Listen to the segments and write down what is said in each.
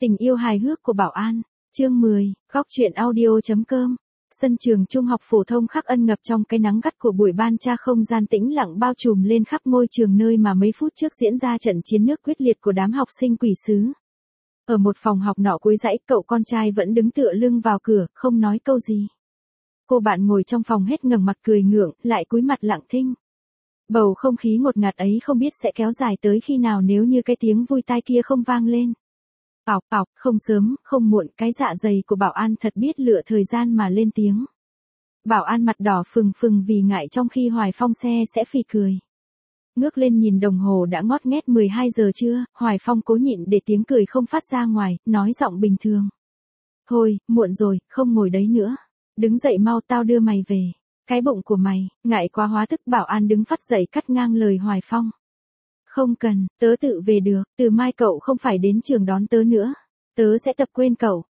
Tình yêu hài hước của Bảo An, chương 10, góc truyện audio.com. Sân trường trung học phổ thông Khắc Ân ngập trong cái nắng gắt của buổi ban tra, không gian tĩnh lặng bao trùm lên khắp ngôi trường nơi mà mấy phút trước diễn ra trận chiến nước quyết liệt của đám học sinh quỷ sứ. Ở một phòng học nọ cuối dãy, cậu con trai vẫn đứng tựa lưng vào cửa, không nói câu gì. Cô bạn ngồi trong phòng hết ngẩng mặt cười ngượng, lại cúi mặt lặng thinh. Bầu không khí ngột ngạt ấy không biết sẽ kéo dài tới khi nào nếu như cái tiếng vui tai kia không vang lên. Ọc ọc, không sớm, không muộn, cái dạ dày của Bảo An thật biết lựa thời gian mà lên tiếng. Bảo An mặt đỏ phừng phừng vì ngại trong khi Hoài Phong xe sẽ phì cười. Ngước lên nhìn đồng hồ đã ngót nghét 12 giờ trưa, Hoài Phong cố nhịn để tiếng cười không phát ra ngoài, nói giọng bình thường. Thôi, muộn rồi, không ngồi đấy nữa. Đứng dậy mau, tao đưa mày về. Cái bụng của mày, ngại quá hóa thức. Bảo An đứng phắt dậy cắt ngang lời Hoài Phong. Không cần, tớ tự về được, từ mai cậu không phải đến trường đón tớ nữa. Tớ sẽ tập quên cậu.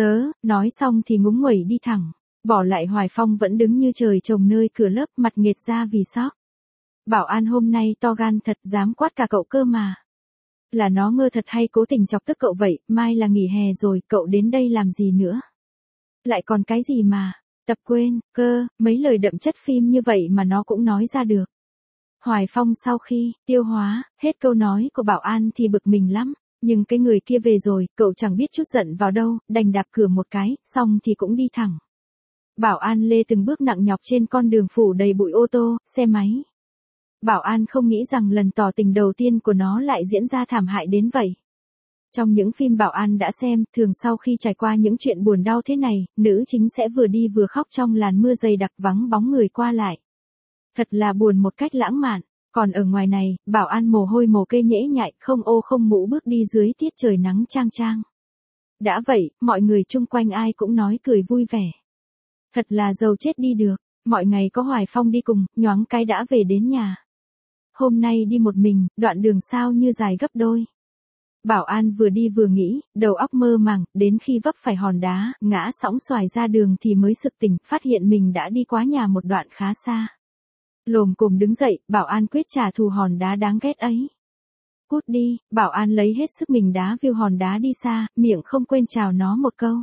Nói xong thì ngúng nguẩy đi thẳng. Bỏ lại Hoài Phong vẫn đứng như trời trồng nơi cửa lớp, mặt nghệt ra vì sốc. Bảo An hôm nay to gan thật, dám quát cả cậu cơ mà. Là nó ngơ thật hay cố tình chọc tức cậu vậy? Mai là nghỉ hè rồi, cậu đến đây làm gì nữa? Lại còn cái gì mà tập quên cơ? Mấy lời đậm chất phim như vậy mà nó cũng nói ra được. Hoài Phong sau khi tiêu hóa hết câu nói của Bảo An thì bực mình lắm, nhưng cái người kia về rồi, cậu chẳng biết chút giận vào đâu, đành đạp cửa một cái, xong thì cũng đi thẳng. Bảo An lê từng bước nặng nhọc trên con đường phủ đầy bụi ô tô, xe máy. Bảo An không nghĩ rằng lần tỏ tình đầu tiên của nó lại diễn ra thảm hại đến vậy. Trong những phim Bảo An đã xem, thường sau khi trải qua những chuyện buồn đau thế này, nữ chính sẽ vừa đi vừa khóc trong làn mưa dày đặc vắng bóng người qua lại. Thật là buồn một cách lãng mạn. Còn ở ngoài này, Bảo An mồ hôi mồ kê nhễ nhại, không ô không mũ bước đi dưới tiết trời nắng chang chang. Đã vậy, mọi người chung quanh ai cũng nói cười vui vẻ. Thật là giàu chết đi được, mọi ngày có Hoài Phong đi cùng, nhoáng cái đã về đến nhà. Hôm nay đi một mình, đoạn đường sao như dài gấp đôi. Bảo An vừa đi vừa nghĩ, đầu óc mơ màng, đến khi vấp phải hòn đá, ngã sõng xoài ra đường thì mới sực tỉnh, phát hiện mình đã đi quá nhà một đoạn khá xa. Lồm cồm đứng dậy, Bảo An quyết trả thù hòn đá đáng ghét ấy. Cút đi, Bảo An lấy hết sức mình đá viu hòn đá đi xa, miệng không quên chào nó một câu.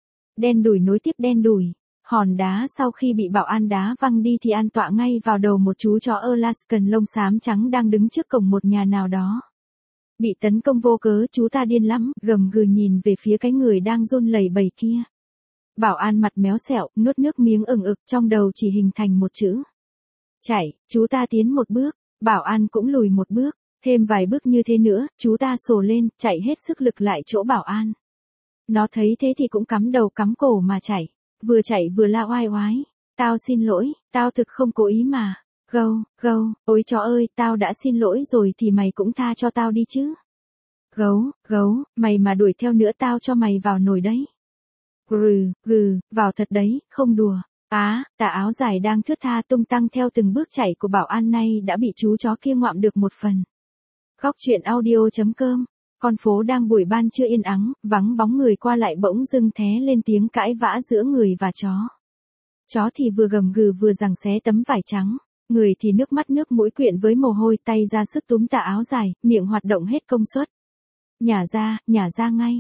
Đen đủi nối tiếp đen đủi. Hòn đá sau khi bị Bảo An đá văng đi thì an tọa ngay vào đầu một chú chó Alaskan lông xám trắng đang đứng trước cổng một nhà nào đó. Bị tấn công vô cớ, chú ta điên lắm, gầm gừ nhìn về phía cái người đang run lẩy bẩy kia. Bảo An mặt méo xẹo, nuốt nước miếng ừng ực, trong đầu chỉ hình thành một chữ. Chạy. Chú ta tiến một bước, Bảo An cũng lùi một bước, thêm vài bước như thế nữa, chú ta sồ lên, chạy hết sức lực lại chỗ Bảo An. Nó thấy thế thì cũng cắm đầu cắm cổ mà chạy, vừa chạy vừa la oai oái. Tao xin lỗi, tao thực không cố ý mà. Gâu, ôi chó ơi, tao đã xin lỗi rồi thì mày cũng tha cho tao đi chứ. Gấu, mày mà đuổi theo nữa tao cho mày vào nồi đấy. Vào thật đấy, không đùa. Tà áo dài đang thướt tha tung tăng theo từng bước chạy của Bảo An nay đã bị chú chó kia ngoạm được một phần. Góc truyện audio.com. Con phố đang buổi ban trưa yên ắng, vắng bóng người qua lại, bỗng dưng thé lên tiếng cãi vã giữa người và chó. Chó thì vừa gầm gừ vừa giằng xé tấm vải trắng, người thì nước mắt nước mũi quyện với mồ hôi, tay ra sức túm tà áo dài, miệng hoạt động hết công suất. Nhả ra ngay.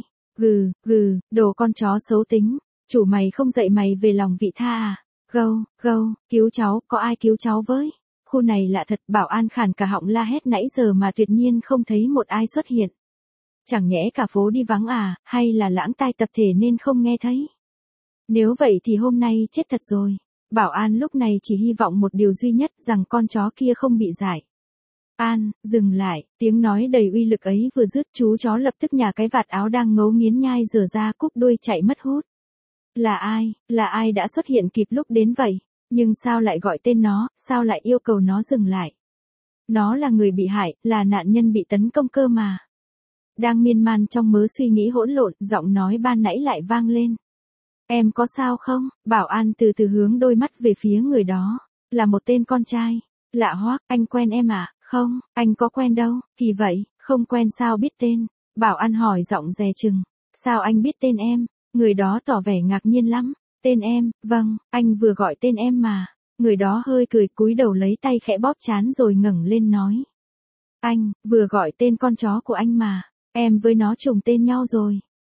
Đồ con chó xấu tính. Chủ mày không dạy mày về lòng vị tha à? Gâu, cứu cháu, có ai cứu cháu với? Khu này lạ thật, Bảo An khản cả họng la hét nãy giờ mà tuyệt nhiên không thấy một ai xuất hiện. Chẳng nhẽ cả phố đi vắng à, hay là lãng tai tập thể nên không nghe thấy? Nếu vậy thì hôm nay chết thật rồi. Bảo An lúc này chỉ hy vọng một điều duy nhất, rằng con chó kia không bị dại. An, dừng lại, tiếng nói đầy uy lực ấy vừa dứt, chú chó lập tức nhả cái vạt áo đang ngấu nghiến nhai rửa ra, cúp đuôi chạy mất hút. Là ai đã xuất hiện kịp lúc đến vậy? Nhưng sao lại gọi tên nó, sao lại yêu cầu nó dừng lại? Nó là người bị hại, là nạn nhân bị tấn công cơ mà. Đang miên man trong mớ suy nghĩ hỗn lộn, giọng nói ban nãy lại vang lên. Em có sao không? Bảo An từ từ hướng đôi mắt về phía người đó. Là một tên con trai. Lạ hoắc, anh quen em à? Không, anh có quen đâu. Thì vậy, không quen sao biết tên? Bảo An hỏi giọng dè chừng. Sao anh biết tên em? Người đó tỏ vẻ ngạc nhiên lắm. Tên em, vâng, anh vừa gọi tên em mà. Người đó hơi cười cúi đầu lấy tay khẽ bóp trán rồi ngẩng lên nói. Anh, vừa gọi tên con chó của anh mà. Em với nó trùng tên nhau rồi.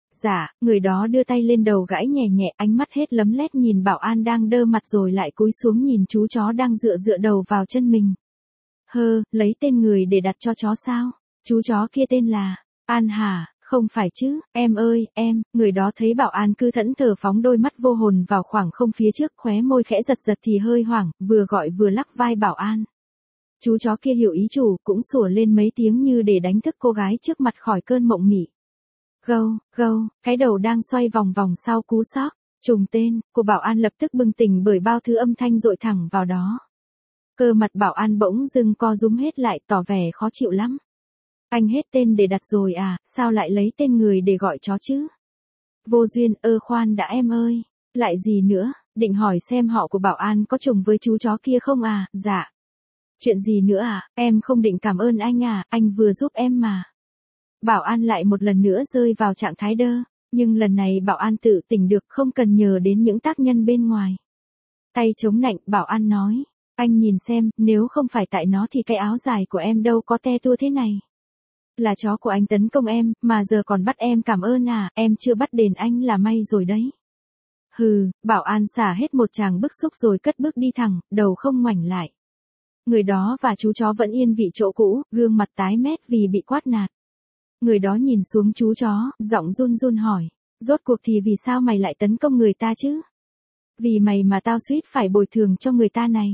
Dạ, người đó đưa tay lên đầu gãi nhẹ nhẹ, ánh mắt hết lấm lét nhìn bảo an đang đơ mặt rồi lại cúi xuống nhìn chú chó đang dựa dựa đầu vào chân mình. Lấy tên người để đặt cho chó sao? Chú chó kia tên là An hả? Không phải chứ, em ơi, em. Người đó thấy bảo an cứ thẫn thờ phóng đôi mắt vô hồn vào khoảng không phía trước, khóe môi khẽ giật giật thì hơi hoảng, vừa gọi vừa lắc vai bảo an. Chú chó kia hiểu ý chủ, cũng sủa lên mấy tiếng như để đánh thức cô gái trước mặt khỏi cơn mộng mị. Gâu, gâu, cái đầu đang xoay vòng vòng sau cú sóc, trùng tên, của bảo an lập tức bừng tỉnh bởi bao thứ âm thanh dội thẳng vào đó. Cơ mặt bảo an bỗng dưng co rúm hết lại, tỏ vẻ khó chịu lắm. Anh hết tên để đặt rồi à, sao lại lấy tên người để gọi chó chứ? Vô duyên, khoan đã em ơi. Lại gì nữa, định hỏi xem họ của bảo an có trùng với chú chó kia không à? Dạ. Chuyện gì nữa à, em không định cảm ơn anh à, anh vừa giúp em mà. Bảo an lại một lần nữa rơi vào trạng thái đơ, nhưng lần này bảo an tự tỉnh được, không cần nhờ đến những tác nhân bên ngoài. Tay chống nạnh, bảo an nói, anh nhìn xem, nếu không phải tại nó thì cái áo dài của em đâu có te tua thế này. Là chó của anh tấn công em, mà giờ còn bắt em cảm ơn à, em chưa bắt đền anh là may rồi đấy. Bảo an xả hết một tràng bức xúc rồi cất bước đi thẳng, đầu không ngoảnh lại. Người đó và chú chó vẫn yên vị chỗ cũ, gương mặt tái mét vì bị quát nạt. Người đó nhìn xuống chú chó, giọng run run hỏi, rốt cuộc thì vì sao mày lại tấn công người ta chứ? Vì mày mà tao suýt phải bồi thường cho người ta này.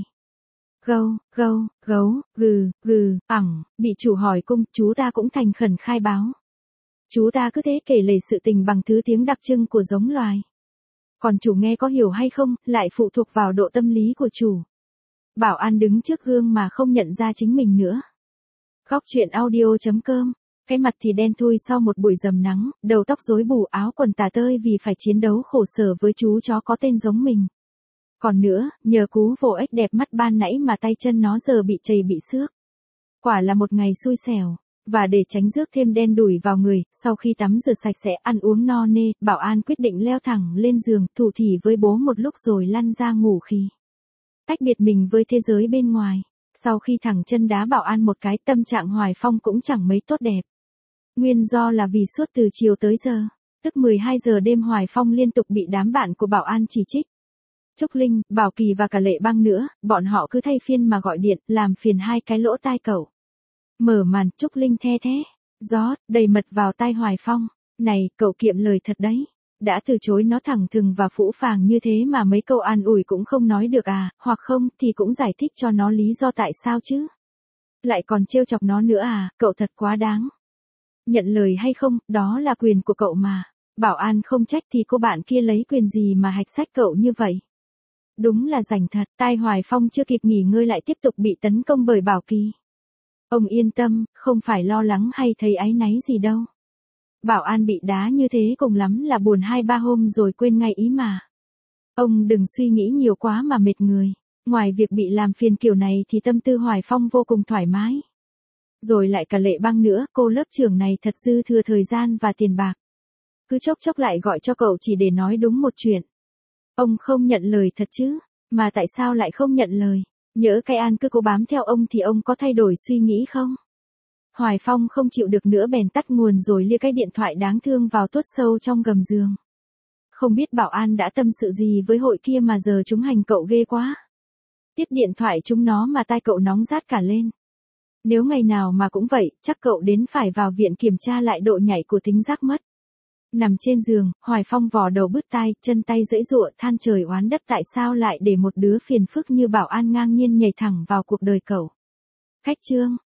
Gấu, bị chủ hỏi cung, chú ta cũng thành khẩn khai báo. Chú ta cứ thế kể lể sự tình bằng thứ tiếng đặc trưng của giống loài. Còn chủ nghe có hiểu hay không, lại phụ thuộc vào độ tâm lý của chủ. Bảo an đứng trước gương mà không nhận ra chính mình nữa. Góc truyện audio.com. Cái mặt thì đen thui sau một buổi dầm nắng, đầu tóc rối bù, áo quần tả tơi vì phải chiến đấu khổ sở với chú chó có tên giống mình. Còn nữa, nhờ cú vồ ếch đẹp mắt ban nãy mà tay chân nó giờ bị trầy bị xước. Quả là một ngày xui xẻo. Và để tránh rước thêm đen đủi vào người, sau khi tắm rửa sạch sẽ, ăn uống no nê, bảo an quyết định leo thẳng lên giường, thủ thỉ với bố một lúc rồi lăn ra ngủ khi tách biệt mình với thế giới bên ngoài. Sau khi thẳng chân đá bảo an một cái, tâm trạng Hoài Phong cũng chẳng mấy tốt đẹp. Nguyên do là vì suốt từ chiều tới giờ, tức 12 giờ đêm, Hoài Phong liên tục bị đám bạn của bảo an chỉ trích. Trúc Linh, Bảo Kỳ và cả Lệ Băng nữa, bọn họ cứ thay phiên mà gọi điện, làm phiền hai cái lỗ tai cậu. Mở màn, Trúc Linh the thế, rót đầy mật vào tai Hoài Phong. Này, cậu kiệm lời thật đấy. Đã từ chối nó thẳng thừng và phũ phàng như thế mà mấy câu an ủi cũng không nói được à, hoặc không thì cũng giải thích cho nó lý do tại sao chứ. Lại còn trêu chọc nó nữa à, cậu thật quá đáng. Nhận lời hay không, đó là quyền của cậu mà. Bảo an không trách thì cô bạn kia lấy quyền gì mà hạch sách cậu như vậy. Đúng là rảnh thật, tai Hoài Phong chưa kịp nghỉ ngơi lại tiếp tục bị tấn công bởi Bảo Kỳ. Ông yên tâm, không phải lo lắng hay thấy áy náy gì đâu. Bảo an bị đá như thế cùng lắm là buồn 2-3 hôm rồi quên ngay ý mà. Ông đừng suy nghĩ nhiều quá mà mệt người. Ngoài việc bị làm phiền kiểu này thì tâm tư Hoài Phong vô cùng thoải mái. Rồi lại cả Lệ Băng nữa, cô lớp trưởng này thật dư thừa thời gian và tiền bạc. Cứ chốc chốc lại gọi cho cậu chỉ để nói đúng một chuyện. Ông không nhận lời thật chứ, mà tại sao lại không nhận lời? Nhỡ cái An cứ cố bám theo ông thì ông có thay đổi suy nghĩ không? Hoài Phong không chịu được nữa bèn tắt nguồn rồi lia cái điện thoại đáng thương vào tuốt sâu trong gầm giường. Không biết bảo an đã tâm sự gì với hội kia mà giờ chúng hành cậu ghê quá. Tiếp điện thoại chúng nó mà tai cậu nóng rát cả lên. Nếu ngày nào mà cũng vậy, chắc cậu đến phải vào viện kiểm tra lại độ nhạy của thính giác mất. Nằm trên giường, Hoài Phong vò đầu bứt tai, chân tay giãy giụa, than trời oán đất tại sao lại để một đứa phiền phức như bảo an ngang nhiên nhảy thẳng vào cuộc đời cậu. Khách chương